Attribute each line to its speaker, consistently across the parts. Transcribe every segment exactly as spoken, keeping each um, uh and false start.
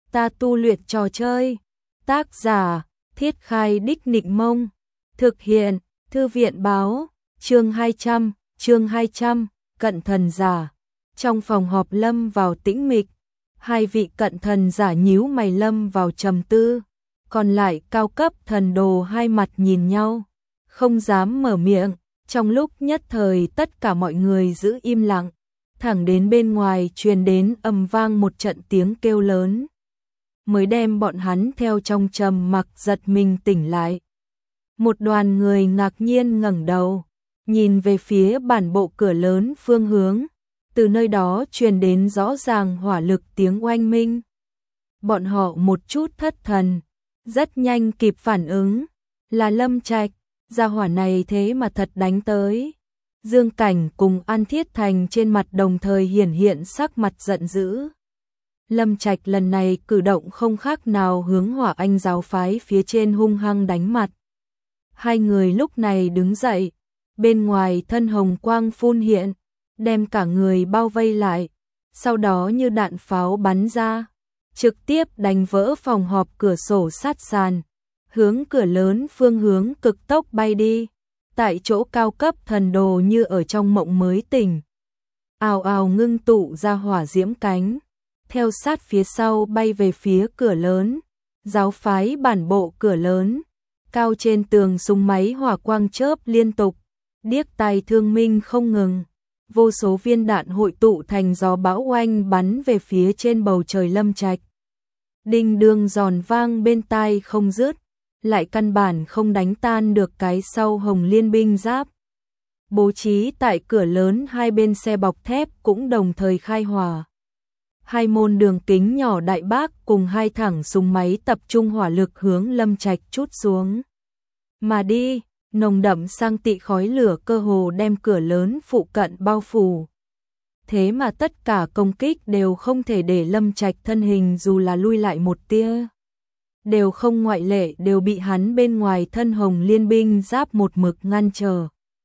Speaker 1: ta tu luyện trò chơi. Tác giả, Thiết Khai Đích Nịnh Mông. Thực hiện, Thư viện báo, chương hai trăm, chương hai trăm, cận thần giả. Trong phòng họp lâm vào tĩnh mịch, hai vị cận thần giả nhíu mày lâm vào trầm tư, còn lại cao cấp thần đồ hai mặt nhìn nhau, không dám mở miệng. Trong lúc nhất thời tất cả mọi người giữ im lặng, thẳng đến bên ngoài truyền đến ầm vang một trận tiếng kêu lớn, mới đem bọn hắn theo trong trầm mặc giật mình tỉnh lại. Một đoàn người ngạc nhiên ngẩng đầu, nhìn về phía bản bộ cửa lớn phương hướng, từ nơi đó truyền đến rõ ràng hỏa lực tiếng oanh minh. Bọn họ một chút thất thần, rất nhanh kịp phản ứng, là Lâm Trạch, gia hỏa này thế mà thật đánh tới. Dương Cảnh cùng An Thiết Thành trên mặt đồng thời hiển hiện sắc mặt giận dữ. Lâm Trạch lần này cử động không khác nào hướng Hỏa Anh giáo phái phía trên hung hăng đánh mặt. Hai người lúc này đứng dậy, bên ngoài thân hồng quang phun hiện, đem cả người bao vây lại, sau đó như đạn pháo bắn ra, trực tiếp đánh vỡ phòng họp cửa sổ sát sàn, hướng cửa lớn phương hướng cực tốc bay đi. Tại chỗ cao cấp thần đồ như ở trong mộng mới tỉnh, ào ào ngưng tụ ra hỏa diễm cánh, theo sát phía sau bay về phía cửa lớn, giáo phái bản bộ cửa lớn. Cao trên tường súng máy hỏa quang chớp liên tục, điếc tai thương minh không ngừng, vô số viên đạn hội tụ thành gió bão oanh bắn về phía trên bầu trời Lâm Trạch. Đinh đương giòn vang bên tai không dứt, lại căn bản không đánh tan được cái sau hồng liên binh giáp. Bố trí tại cửa lớn hai bên xe bọc thép cũng đồng thời khai hỏa. Hai môn đường kính nhỏ đại bác cùng hai thẳng súng máy tập trung hỏa lực hướng Lâm Trạch trút xuống. Mà đi, nồng đậm sang tị khói lửa cơ hồ đem cửa lớn phụ cận bao phủ. Thế mà tất cả công kích đều không thể để Lâm Trạch thân hình dù là lui lại một tia. Đều không ngoại lệ đều bị hắn bên ngoài thân hồng liên binh giáp một mực ngăn trở.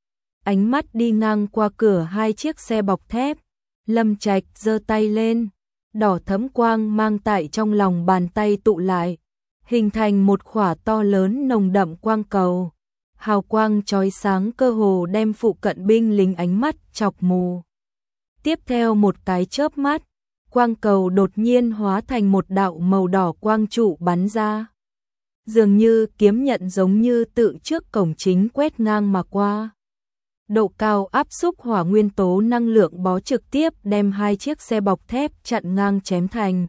Speaker 1: Ánh mắt đi ngang qua cửa hai chiếc xe bọc thép, Lâm Trạch giơ tay lên, đỏ thẫm quang mang tại trong lòng bàn tay tụ lại, hình thành một khỏa to lớn nồng đậm quang cầu. Hào quang chói sáng cơ hồ đem phụ cận binh lính ánh mắt chọc mù. Tiếp theo một cái chớp mắt, quang cầu đột nhiên hóa thành một đạo màu đỏ quang trụ bắn ra. Dường như kiếm nhận giống như tự trước cổng chính quét ngang mà qua. Độ cao áp xúc hỏa nguyên tố năng lượng bó trực tiếp đem hai chiếc xe bọc thép chặn ngang chém thành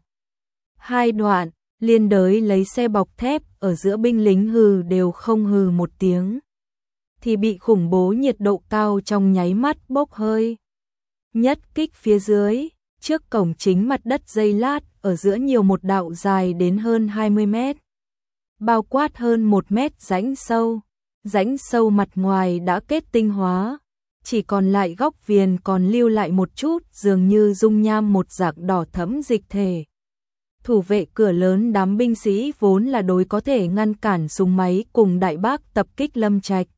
Speaker 1: hai đoạn, liên đới lấy xe bọc thép ở giữa binh lính hừ đều không hừ một tiếng, thì bị khủng bố nhiệt độ cao trong nháy mắt bốc hơi. Nhất kích phía dưới, trước cổng chính mặt đất dây lát, ở giữa nhiều một đạo dài đến hơn hai mươi mét, bao quát hơn một mét rãnh sâu. Rãnh sâu mặt ngoài đã kết tinh hóa, chỉ còn lại góc viền còn lưu lại một chút dường như dung nham một dạng đỏ thẫm dịch thể. Thủ vệ cửa lớn đám binh sĩ vốn là đối có thể ngăn cản súng máy cùng đại bác tập kích Lâm Trạch.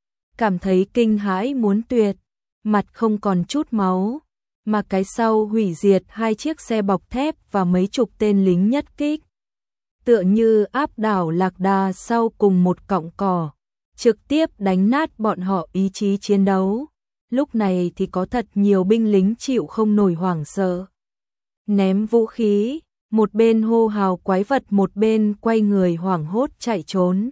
Speaker 1: Cảm thấy kinh hãi muốn tuyệt, mặt không còn chút máu, mà cái sau hủy diệt hai chiếc xe bọc thép và mấy chục tên lính nhất kích. Tựa như áp đảo lạc đà sau cùng một cọng cỏ, trực tiếp đánh nát bọn họ ý chí chiến đấu. Lúc này thì có thật nhiều binh lính chịu không nổi hoảng sợ, ném vũ khí, một bên hô hào quái vật một bên quay người hoảng hốt chạy trốn.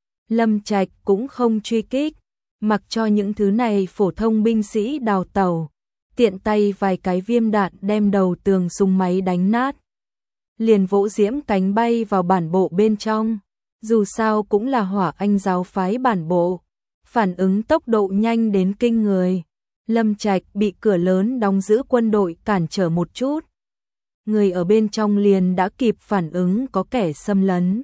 Speaker 1: Lâm Trạch cũng không truy kích, mặc cho những thứ này phổ thông binh sĩ đào tẩu, tiện tay vài cái viêm đạn đem đầu tường súng máy đánh nát, liền vỗ diễm cánh bay vào bản bộ bên trong. Dù sao cũng là Hỏa Anh giáo phái bản bộ, phản ứng tốc độ nhanh đến kinh người. Lâm Trạch bị cửa lớn đóng giữ quân đội cản trở một chút, người ở bên trong liền đã kịp phản ứng có kẻ xâm lấn,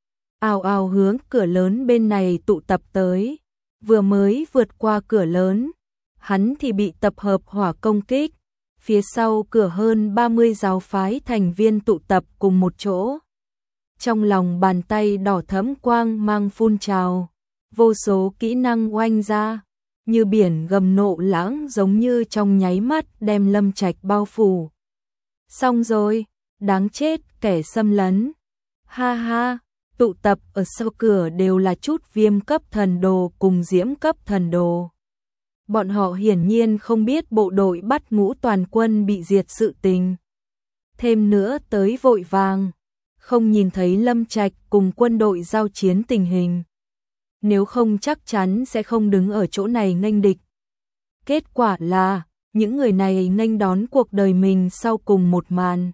Speaker 1: ào ào hướng cửa lớn bên này tụ tập tới. Vừa mới vượt qua cửa lớn, hắn thì bị tập hợp hỏa công kích. Phía sau cửa hơn ba mươi giáo phái thành viên tụ tập cùng một chỗ. Trong lòng bàn tay đỏ thẫm quang mang phun trào, vô số kỹ năng oanh ra, như biển gầm nộ lãng giống như trong nháy mắt đem Lâm Trạch bao phủ. Xong rồi, đáng chết kẻ xâm lấn. Ha ha, tụ tập ở sau cửa đều là chút viêm cấp thần đồ cùng diễm cấp thần đồ. Bọn họ hiển nhiên không biết bộ đội bắt ngũ toàn quân bị diệt sự tình. Thêm nữa tới vội vàng, không nhìn thấy Lâm Trạch cùng quân đội giao chiến tình hình. Nếu không chắc chắn sẽ không đứng ở chỗ này nghênh địch. Kết quả là, những người này nghênh đón cuộc đời mình sau cùng một màn.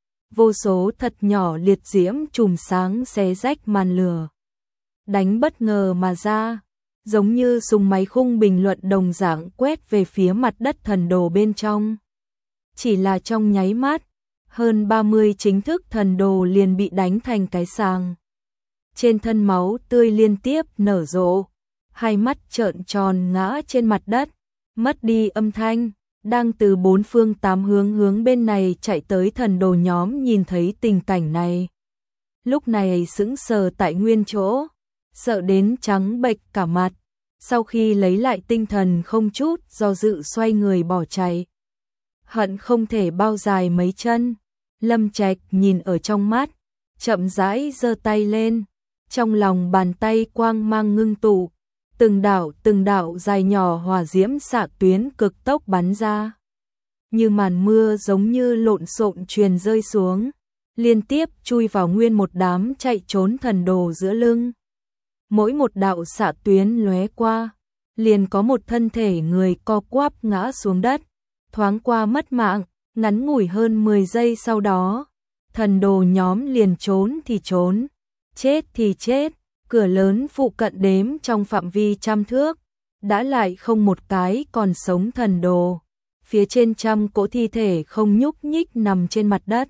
Speaker 1: Vô số thật nhỏ liệt diễm chùm sáng xé rách màn lửa. Đánh bất ngờ mà ra, giống như súng máy khung bình luận đồng dạng quét về phía mặt đất thần đồ bên trong. Chỉ là trong nháy mắt, hơn ba mươi chính thức thần đồ liền bị đánh thành cái sàng. Trên thân máu tươi liên tiếp nở rộ, hai mắt trợn tròn ngã trên mặt đất, mất đi âm thanh. Đang từ bốn phương tám hướng hướng bên này chạy tới thần đồ nhóm nhìn thấy tình cảnh này. Lúc này sững sờ tại nguyên chỗ, sợ đến trắng bệch cả mặt. Sau khi lấy lại tinh thần không chút do dự xoay người bỏ chạy. Hận không thể bao dài mấy chân. Lâm Trạch nhìn ở trong mắt, chậm rãi giơ tay lên, trong lòng bàn tay quang mang ngưng tụ, từng đạo từng đạo dài nhỏ hỏa diễm xạ tuyến cực tốc bắn ra. Như màn mưa giống như lộn xộn truyền rơi xuống, liên tiếp chui vào nguyên một đám chạy trốn thần đồ giữa lưng. Mỗi một đạo xạ tuyến lóe qua, liền có một thân thể người co quắp ngã xuống đất, thoáng qua mất mạng, ngắn ngủi hơn mười giây sau đó, thần đồ nhóm liền trốn thì trốn, chết thì chết, cửa lớn phụ cận đếm trong phạm vi trăm thước, đã lại không một cái còn sống thần đồ, phía trên trăm cỗ thi thể không nhúc nhích nằm trên mặt đất.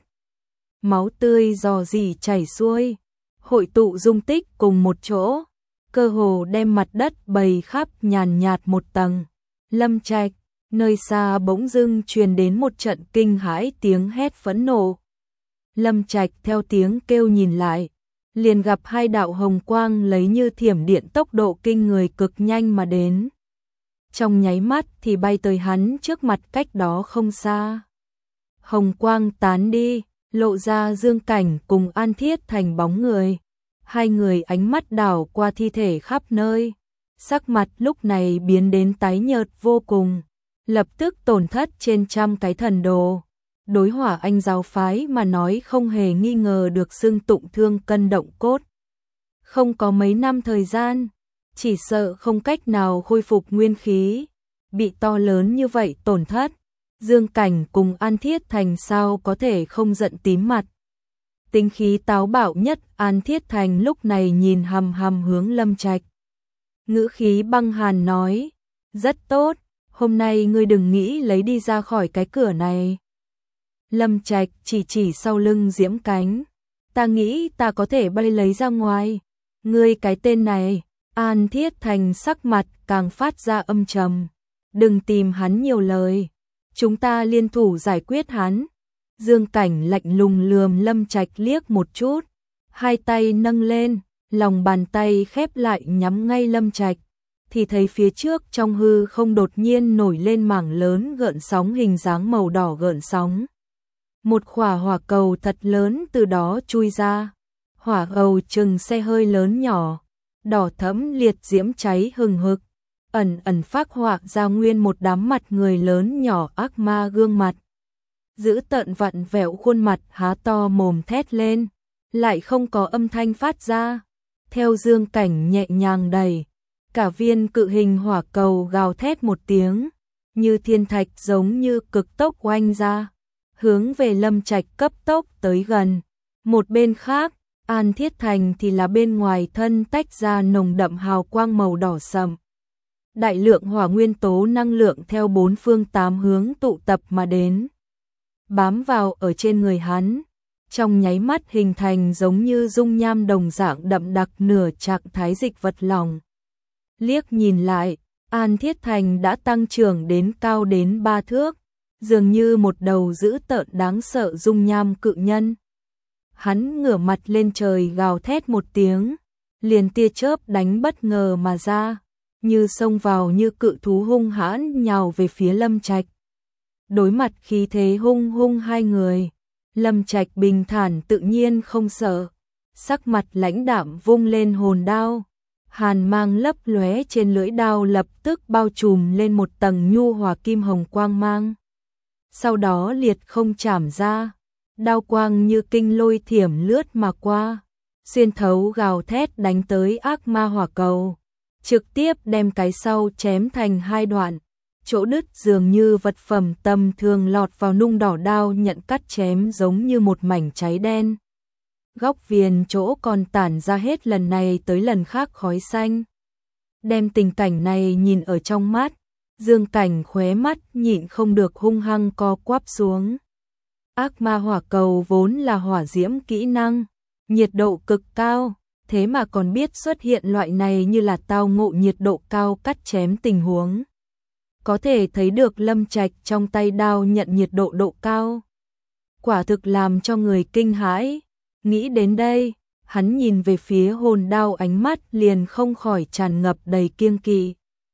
Speaker 1: Máu tươi rò rỉ chảy xuôi, hội tụ dung tích cùng một chỗ, cơ hồ đem mặt đất bầy khắp nhàn nhạt một tầng. Lâm Trạch, nơi xa bỗng dưng truyền đến một trận kinh hãi tiếng hét phẫn nộ. Lâm Trạch theo tiếng kêu nhìn lại, liền gặp hai đạo hồng quang lấy như thiểm điện tốc độ kinh người cực nhanh mà đến. Trong nháy mắt thì bay tới hắn trước mặt cách đó không xa. Hồng quang tán đi, lộ ra Dương Cảnh cùng An Thiết Thành bóng người. Hai người ánh mắt đảo qua thi thể khắp nơi, sắc mặt lúc này biến đến tái nhợt vô cùng, lập tức tổn thất trên trăm cái thần đồ. Đối Hỏa Anh giáo phái mà nói không hề nghi ngờ được xưng tụng thương cân động cốt. Không có mấy năm thời gian, chỉ sợ không cách nào khôi phục nguyên khí, bị to lớn như vậy tổn thất. Dương Cảnh cùng An Thiết Thành sao có thể không giận tím mặt. Tính khí táo bạo nhất An Thiết Thành lúc này nhìn hằm hằm hướng Lâm Trạch. Ngữ khí băng hàn nói, rất tốt, hôm nay ngươi đừng nghĩ lấy đi ra khỏi cái cửa này. Lâm Trạch chỉ chỉ sau lưng diễm cánh, ta nghĩ ta có thể bay lấy ra ngoài. Ngươi cái tên này, An Thiết Thành sắc mặt càng phát ra âm trầm, đừng tìm hắn nhiều lời, chúng ta liên thủ giải quyết hắn. Dương Cảnh lạnh lùng lườm Lâm Trạch liếc một chút, hai tay nâng lên, lòng bàn tay khép lại nhắm ngay Lâm Trạch, thì thấy phía trước trong hư không đột nhiên nổi lên mảng lớn gợn sóng hình dáng màu đỏ gợn sóng. Một khỏa hỏa cầu thật lớn từ đó chui ra, hỏa cầu chừng xe hơi lớn nhỏ, đỏ thẫm liệt diễm cháy hừng hực, ẩn ẩn phác họa ra nguyên một đám mặt người lớn nhỏ ác ma gương mặt. Giữ tợn vặn vẹo khuôn mặt há to mồm thét lên, lại không có âm thanh phát ra. Theo Dương Cảnh nhẹ nhàng đẩy, cả viên cự hình hỏa cầu gào thét một tiếng, như thiên thạch giống như cực tốc oanh ra, hướng về Lâm Trạch cấp tốc tới gần. Một bên khác, An Thiết Thành thì là bên ngoài thân tách ra nồng đậm hào quang màu đỏ sậm. Đại lượng hỏa nguyên tố năng lượng theo bốn phương tám hướng tụ tập mà đến, bám vào ở trên người hắn, trong nháy mắt hình thành giống như dung nham đồng dạng đậm đặc nửa trạng thái dịch vật lỏng. Liếc nhìn lại, An Thiết Thành đã tăng trưởng đến cao đến ba thước, dường như một đầu dữ tợn đáng sợ dung nham cự nhân. Hắn ngửa mặt lên trời gào thét một tiếng, liền tia chớp đánh bất ngờ mà ra, như xông vào như cự thú hung hãn nhào về phía Lâm Trạch. Đối mặt khí thế hung hung hai người, Lâm Trạch bình thản tự nhiên không sợ, sắc mặt lãnh đạm vung lên hồn đao, hàn mang lấp lóe trên lưỡi đao lập tức bao trùm lên một tầng nhu hòa kim hồng quang mang. Sau đó liệt không chảm ra, đao quang như kinh lôi thiểm lướt mà qua, xuyên thấu gào thét đánh tới ác ma hỏa cầu, trực tiếp đem cái sau chém thành hai đoạn. Chỗ đứt dường như vật phẩm tầm thường lọt vào nung đỏ đao nhận cắt chém giống như một mảnh cháy đen. Góc viền chỗ còn tản ra hết lần này tới lần khác khói xanh. Đem tình cảnh này nhìn ở trong mắt, Dương Cảnh khóe mắt nhịn không được hung hăng co quắp xuống. Ác ma hỏa cầu vốn là hỏa diễm kỹ năng, nhiệt độ cực cao, thế mà còn biết xuất hiện loại này như là tao ngộ nhiệt độ cao cắt chém tình huống. Có thể thấy được Lâm Trạch trong tay đao nhận nhiệt độ độ cao. Quả thực làm cho người kinh hãi. Nghĩ đến đây, hắn nhìn về phía hồn đao ánh mắt liền không khỏi tràn ngập đầy kiêng kỵ.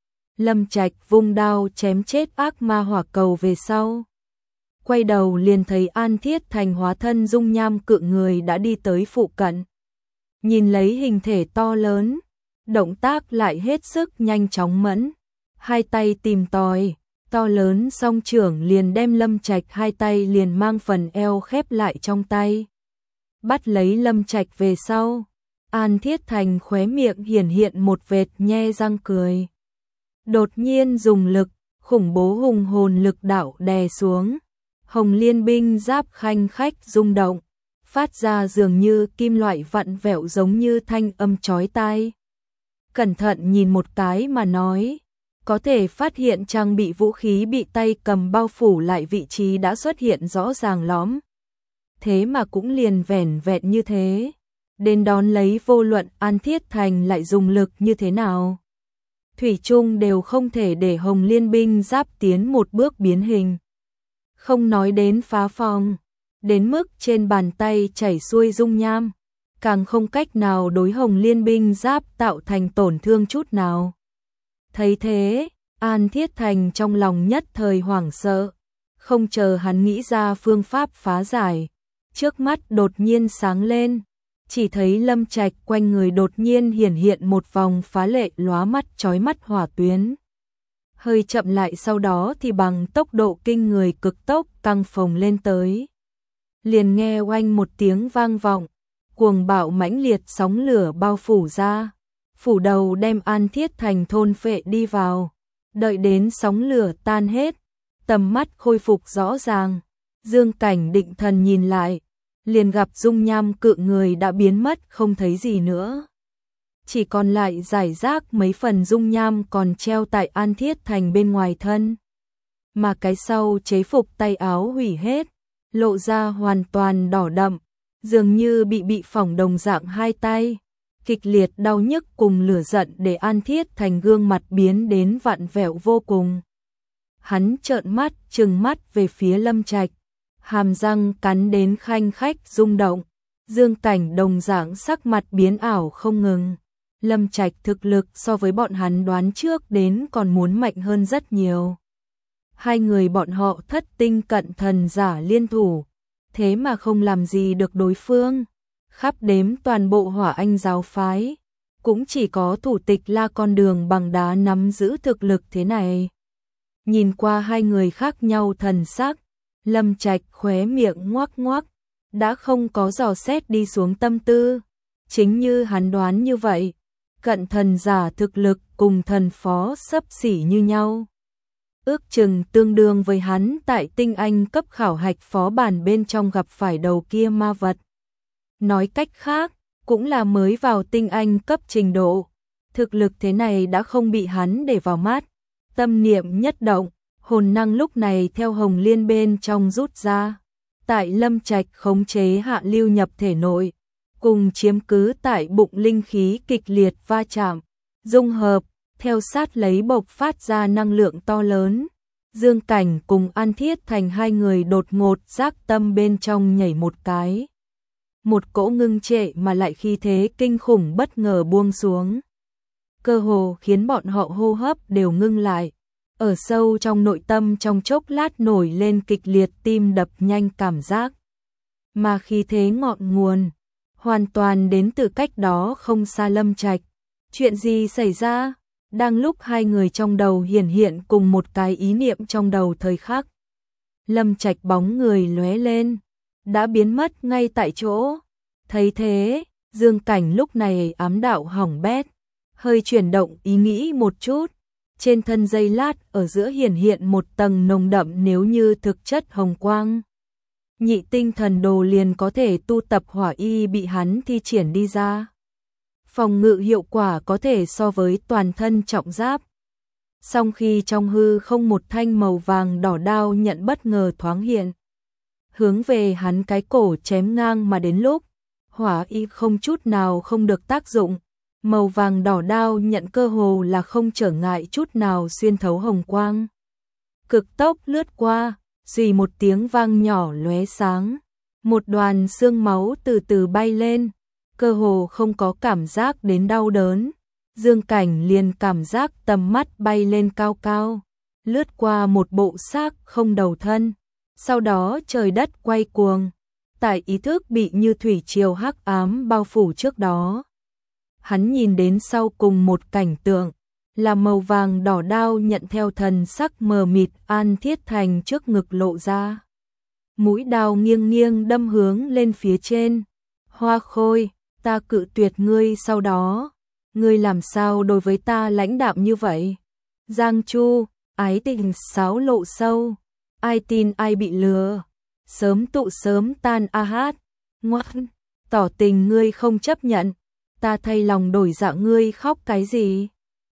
Speaker 1: Lâm Trạch vung đao chém chết ác ma hỏa cầu về sau. Quay đầu liền thấy An Thiết Thành hóa thân dung nham cự người đã đi tới phụ cận. Nhìn lấy hình thể to lớn, động tác lại hết sức nhanh chóng mẫn. Hai tay tìm tòi, to lớn song trưởng liền đem Lâm Trạch hai tay liền mang phần eo khép lại trong tay. Bắt lấy Lâm Trạch về sau, An Thiết Thành khóe miệng hiển hiện một vệt nhe răng cười. Đột nhiên dùng lực, khủng bố hùng hồn lực đạo đè xuống. Hồng Liên binh giáp khanh khách rung động, phát ra dường như kim loại vặn vẹo giống như thanh âm chói tai. Cẩn thận nhìn một cái mà nói, có thể phát hiện trang bị vũ khí bị tay cầm bao phủ lại vị trí đã xuất hiện rõ ràng lõm. Thế mà cũng liền vẻn vẹn như thế, đến đón lấy vô luận An Thiết Thành lại dùng lực như thế nào. Thủy chung đều không thể để Hồng Liên binh giáp tiến một bước biến hình. Không nói đến phá phòng, đến mức trên bàn tay chảy xuôi dung nham, càng không cách nào đối Hồng Liên binh giáp tạo thành tổn thương chút nào. Thấy thế, An Thiết Thành trong lòng nhất thời hoảng sợ, không chờ hắn nghĩ ra phương pháp phá giải, trước mắt đột nhiên sáng lên, chỉ thấy Lâm Trạch quanh người đột nhiên hiển hiện một vòng phá lệ lóa mắt chói mắt hỏa tuyến. Hơi chậm lại sau đó thì bằng tốc độ kinh người cực tốc căng phồng lên tới. Liền nghe oanh một tiếng vang vọng, cuồng bạo mãnh liệt sóng lửa bao phủ ra, phủ đầu đem An Thiết Thành thôn phệ đi vào. Đợi đến sóng lửa tan hết, tầm mắt khôi phục rõ ràng, Dương Cảnh định thần nhìn lại, liền gặp dung nham cự người đã biến mất không thấy gì nữa. Chỉ còn lại rải rác mấy phần dung nham còn treo tại An Thiết Thành bên ngoài thân. Mà cái sau chế phục tay áo hủy hết, lộ ra hoàn toàn đỏ đậm, dường như bị bị phỏng đồng dạng hai tay. Kịch liệt đau nhức cùng lửa giận để An Thiết Thành gương mặt biến đến vặn vẹo vô cùng. Hắn trợn mắt, trừng mắt về phía Lâm Trạch, hàm răng cắn đến khanh khách rung động. Dương Cảnh đồng dạng sắc mặt biến ảo không ngừng. Lâm Trạch thực lực so với bọn hắn đoán trước đến còn muốn mạnh hơn rất nhiều. Hai người bọn họ thất tinh cận thần giả liên thủ, thế mà không làm gì được đối phương. Khắp đếm toàn bộ Hỏa Anh giáo phái, cũng chỉ có thủ tịch La Con Đường bằng đá nắm giữ thực lực thế này. Nhìn qua hai người khác nhau thần sắc, Lâm Trạch khóe miệng ngoác ngoác, đã không có dò xét đi xuống tâm tư. Chính như hắn đoán như vậy, cận thần giả thực lực cùng thần phó xấp xỉ như nhau. Ước chừng tương đương với hắn tại tinh anh cấp khảo hạch phó bản bên trong gặp phải đầu kia ma vật. Nói cách khác, cũng là mới vào tinh anh cấp trình độ. Thực lực thế này đã không bị hắn để vào mắt. Tâm niệm nhất động, hồn năng lúc này theo Hồng Liên bên trong rút ra. Tại Lâm Trạch khống chế hạ lưu nhập thể nội, cùng chiếm cứ tại bụng linh khí kịch liệt va chạm, dung hợp, theo sát lấy bộc phát ra năng lượng to lớn. Dương Cảnh cùng An Thiết Thành hai người đột ngột giác tâm bên trong nhảy một cái. Một cỗ ngưng trệ mà lại khí thế kinh khủng bất ngờ buông xuống. Cơ hồ khiến bọn họ hô hấp đều ngưng lại. Ở sâu trong nội tâm trong chốc lát nổi lên kịch liệt tim đập nhanh cảm giác. mà khí thế ngọn nguồn hoàn toàn đến từ cách đó không xa Lâm Trạch. Chuyện gì xảy ra? Đang lúc hai người trong đầu hiển hiện cùng một cái ý niệm trong đầu thời khắc, Lâm Trạch bóng người lóe lên, đã biến mất ngay tại chỗ. Thấy thế, Dương Cảnh lúc này ám đạo hỏng bét, hơi chuyển động ý nghĩ một chút. Trên thân dây lát ở giữa hiển hiện một tầng nồng đậm nếu như thực chất hồng quang. Nhị tinh thần đồ liền có thể tu tập hỏa y bị hắn thi triển đi ra. Phòng ngự hiệu quả có thể so với toàn thân trọng giáp. Song khi trong hư không một thanh màu vàng đỏ đao nhận bất ngờ thoáng hiện, hướng về hắn cái cổ chém ngang mà đến lúc, hỏa y không chút nào không được tác dụng. Màu vàng đỏ đao nhận cơ hồ là không trở ngại chút nào xuyên thấu hồng quang. Cực tốc lướt qua, xì một tiếng vang nhỏ lóe sáng. Một đoàn xương máu từ từ bay lên, cơ hồ không có cảm giác đến đau đớn. Dương Cảnh liền cảm giác tầm mắt bay lên cao cao, lướt qua một bộ xác không đầu thân. Sau đó trời đất quay cuồng, tại ý thức bị như thủy triều hắc ám bao phủ trước đó. Hắn nhìn đến sau cùng một cảnh tượng, là màu vàng đỏ đao nhận theo thần sắc mờ mịt An Thiết Thành trước ngực lộ ra. Mũi đao nghiêng nghiêng đâm hướng lên phía trên. Hoa Khôi, ta cự tuyệt ngươi sau đó. Ngươi làm sao đối với ta lãnh đạm như vậy? Giang Chu, ái tình sáo lộ sâu. Ai tin ai bị lừa. Sớm tụ sớm tan a hát. Ngoan, tỏ tình ngươi không chấp nhận. Ta thay lòng đổi dạ ngươi khóc cái gì?